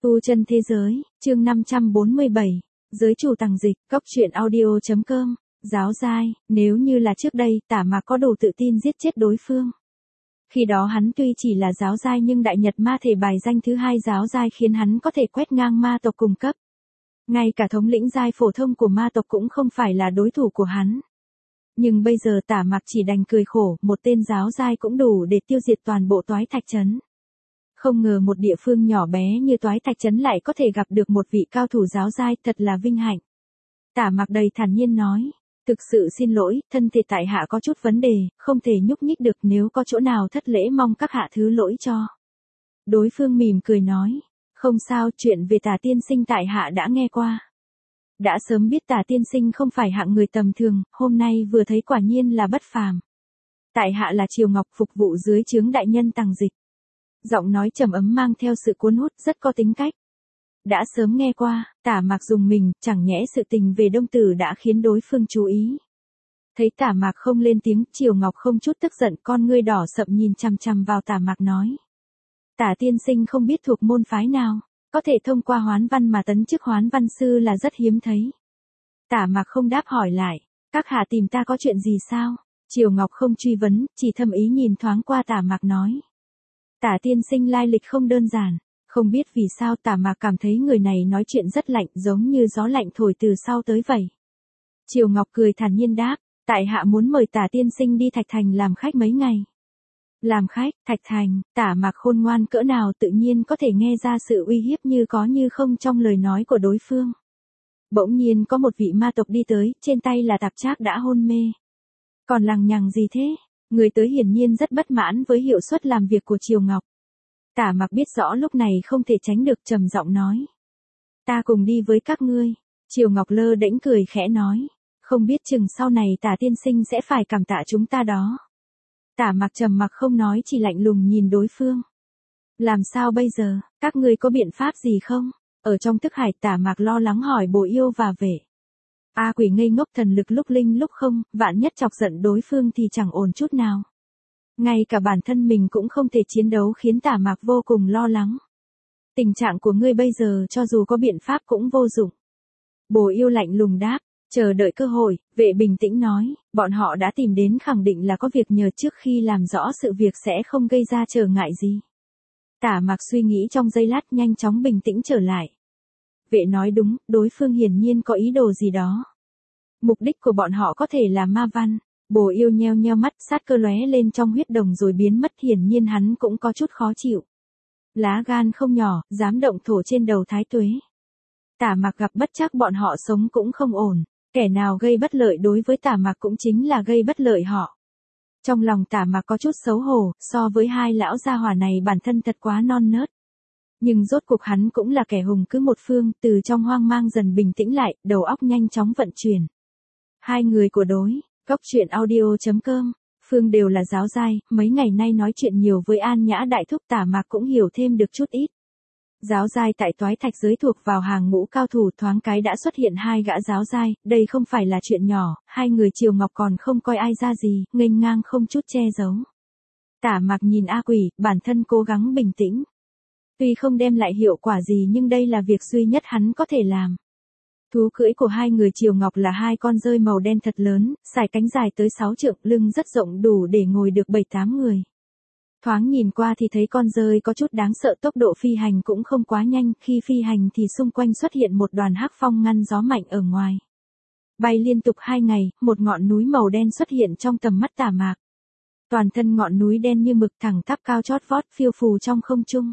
Tu chân thế giới, chương 547, giới chủ tàng dịch, cóc truyện audio.com, giáo giai, nếu như là trước đây, Tả Mạc có đủ tự tin giết chết đối phương. Khi đó hắn tuy chỉ là giáo giai nhưng đại nhật ma thể bài danh thứ 2 giáo giai khiến hắn có thể quét ngang ma tộc cùng cấp. Ngay cả thống lĩnh giai phổ thông của ma tộc cũng không phải là đối thủ của hắn. Nhưng bây giờ Tả Mạc chỉ đành cười khổ, một tên giáo giai cũng đủ để tiêu diệt toàn bộ Toái Thạch Trấn. Không ngờ một địa phương nhỏ bé như Toái Thạch Trấn lại có thể gặp được một vị cao thủ giáo giai, thật là vinh hạnh. Tả Mạc đầy thản nhiên nói, thực sự xin lỗi, thân thể tại hạ có chút vấn đề, không thể nhúc nhích được, nếu có chỗ nào thất lễ mong các hạ thứ lỗi cho. Đối phương mỉm cười nói, không sao, chuyện về Tả tiên sinh tại hạ đã nghe qua. Đã sớm biết Tả tiên sinh không phải hạng người tầm thường, hôm nay vừa thấy quả nhiên là bất phàm. Tại hạ là Triều Ngọc, phục vụ dưới trướng đại nhân Tàng Dịch. Giọng nói trầm ấm mang theo sự cuốn hút, rất có tính cách. Đã sớm nghe qua, Tả Mạc dùng mình, chẳng nhẽ sự tình về Đông Tử đã khiến đối phương chú ý. Thấy Tả Mạc không lên tiếng, Triều Ngọc không chút tức giận, con ngươi đỏ sậm nhìn chằm chằm vào Tả Mạc nói. Tả tiên sinh không biết thuộc môn phái nào, có thể thông qua hoán văn mà tấn chức hoán văn sư là rất hiếm thấy. Tả Mạc không đáp, hỏi lại, các hạ tìm ta có chuyện gì sao? Triều Ngọc không truy vấn, chỉ thâm ý nhìn thoáng qua Tả Mạc nói. Tả tiên sinh lai lịch không đơn giản, không biết vì sao Tả Mạc cảm thấy người này nói chuyện rất lạnh, giống như gió lạnh thổi từ sau tới vậy. Triều Ngọc cười thản nhiên đáp, tại hạ muốn mời Tả tiên sinh đi Thạch Thành làm khách mấy ngày. Làm khách, Thạch Thành, Tả Mạc khôn ngoan cỡ nào tự nhiên có thể nghe ra sự uy hiếp như có như không trong lời nói của đối phương. Bỗng nhiên có một vị ma tộc đi tới, trên tay là tạp trác đã hôn mê. Còn lằng nhằng gì thế? Người tới hiển nhiên rất bất mãn với hiệu suất làm việc của Triều Ngọc. Tả Mạc biết rõ lúc này không thể tránh được, trầm giọng nói. Ta cùng đi với các ngươi. Triều Ngọc lơ đễnh cười khẽ nói. Không biết chừng sau này Tả tiên sinh sẽ phải cảm tạ chúng ta đó. Tả Mạc trầm mặc không nói, chỉ lạnh lùng nhìn đối phương. Làm sao bây giờ, các ngươi có biện pháp gì không? Ở trong thức hải Tả Mạc lo lắng hỏi Bồ Yêu và Vệ. A Quỷ ngây ngốc, thần lực lúc linh lúc không, vạn nhất chọc giận đối phương thì chẳng ổn chút nào. Ngay cả bản thân mình cũng không thể chiến đấu khiến Tả Mạc vô cùng lo lắng. Tình trạng của ngươi bây giờ cho dù có biện pháp cũng vô dụng. Bồ Yêu lạnh lùng đáp, chờ đợi cơ hội. Vệ bình tĩnh nói, bọn họ đã tìm đến, khẳng định là có việc nhờ, trước khi làm rõ sự việc sẽ không gây ra trở ngại gì. Tả Mạc suy nghĩ trong giây lát, nhanh chóng bình tĩnh trở lại. Vệ nói đúng, đối phương hiển nhiên có ý đồ gì đó. Mục đích của bọn họ có thể là ma văn. Bồ Yêu nheo nheo mắt, sát cơ lóe lên trong huyết đồng rồi biến mất, hiển nhiên hắn cũng có chút khó chịu. Lá gan không nhỏ, dám động thổ trên đầu Thái Tuế. Tả Mạc gặp bất trắc, bọn họ sống cũng không ổn. Kẻ nào gây bất lợi đối với Tả Mạc cũng chính là gây bất lợi họ. Trong lòng Tả Mạc có chút xấu hổ, so với hai lão gia hỏa này bản thân thật quá non nớt. Nhưng rốt cuộc hắn cũng là kẻ hùng cứ một phương, từ trong hoang mang dần bình tĩnh lại, đầu óc nhanh chóng vận chuyển. Hai người của đối, cóc truyện audio.com, Phương đều là giáo giai, mấy ngày nay nói chuyện nhiều với An Nhã đại thúc, Tả Mạc cũng hiểu thêm được chút ít. Giáo giai tại Toái Thạch giới thuộc vào hàng ngũ cao thủ, thoáng cái đã xuất hiện hai gã giáo giai, đây không phải là chuyện nhỏ, hai người Triều Ngọc còn không coi ai ra gì, nghênh ngang không chút che giấu. Tả Mạc nhìn A Quỷ, bản thân cố gắng bình tĩnh. Tuy không đem lại hiệu quả gì nhưng đây là việc duy nhất hắn có thể làm. Thú cưỡi của hai người Triều Ngọc là hai con dơi màu đen thật lớn, sải cánh dài tới 6 trượng, lưng rất rộng đủ để ngồi được 7-8 người. Thoáng nhìn qua thì thấy con dơi có chút đáng sợ, tốc độ phi hành cũng không quá nhanh, khi phi hành thì xung quanh xuất hiện một đoàn hắc phong ngăn gió mạnh ở ngoài. Bay liên tục 2 ngày, một ngọn núi màu đen xuất hiện trong tầm mắt Tả Mạc. Toàn thân ngọn núi đen như mực, thẳng tắp cao chót vót, phiêu phù trong không trung.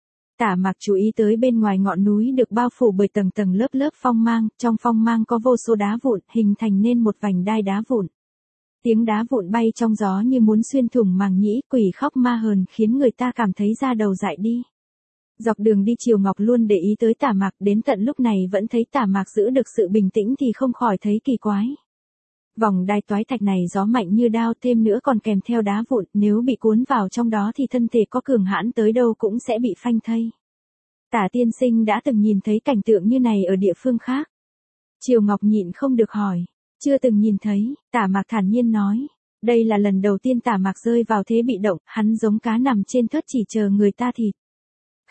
Tả Mạc chú ý tới bên ngoài ngọn núi được bao phủ bởi tầng tầng lớp lớp phong mang, trong phong mang có vô số đá vụn, hình thành nên một vành đai đá vụn. Tiếng đá vụn bay trong gió như muốn xuyên thủng màng nhĩ, quỷ khóc ma hờn khiến người ta cảm thấy da đầu dại đi. Dọc đường đi Triều Ngọc luôn để ý tới Tả Mạc, đến tận lúc này vẫn thấy Tả Mạc giữ được sự bình tĩnh thì không khỏi thấy kỳ quái. Vòng đai Toái Thạch này gió mạnh như đao, thêm nữa còn kèm theo đá vụn, nếu bị cuốn vào trong đó thì thân thể có cường hãn tới đâu cũng sẽ bị phanh thây. Tả tiên sinh đã từng nhìn thấy cảnh tượng như này ở địa phương khác. Triều Ngọc nhịn không được hỏi. Chưa từng nhìn thấy, Tả Mạc thản nhiên nói. Đây là lần đầu tiên Tả Mạc rơi vào thế bị động, hắn giống cá nằm trên thớt chỉ chờ người ta thịt.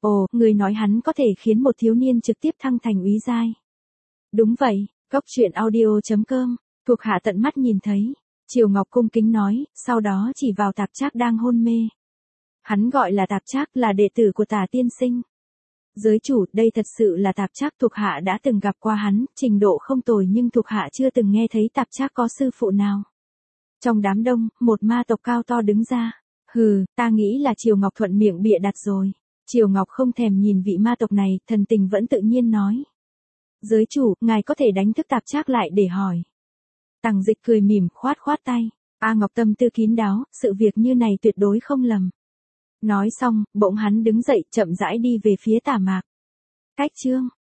Ồ, người nói hắn có thể khiến một thiếu niên trực tiếp thăng thành úy giai. Đúng vậy, Cốc truyện audio.com, thuộc hạ tận mắt nhìn thấy. Triều Ngọc cung kính nói, sau đó chỉ vào Tạp Trác đang hôn mê. Hắn gọi là Tạp Trác, là đệ tử của Tả tiên sinh. Giới chủ, đây thật sự là Tạp Trác, thuộc hạ đã từng gặp qua hắn, trình độ không tồi nhưng thuộc hạ chưa từng nghe thấy Tạp Trác có sư phụ nào. Trong đám đông, một ma tộc cao to đứng ra. Hừ, ta nghĩ là Triều Ngọc thuận miệng bịa đặt rồi. Triều Ngọc không thèm nhìn vị ma tộc này, thần tình vẫn tự nhiên nói. Giới chủ, ngài có thể đánh thức Tạp Trác lại để hỏi. Tằng Dịch cười mỉm, khoát khoát tay. A Ngọc tâm tư kín đáo, sự việc như này tuyệt đối không lầm. Nói xong, bỗng hắn đứng dậy, chậm rãi đi về phía Tả Mạc. Cách chương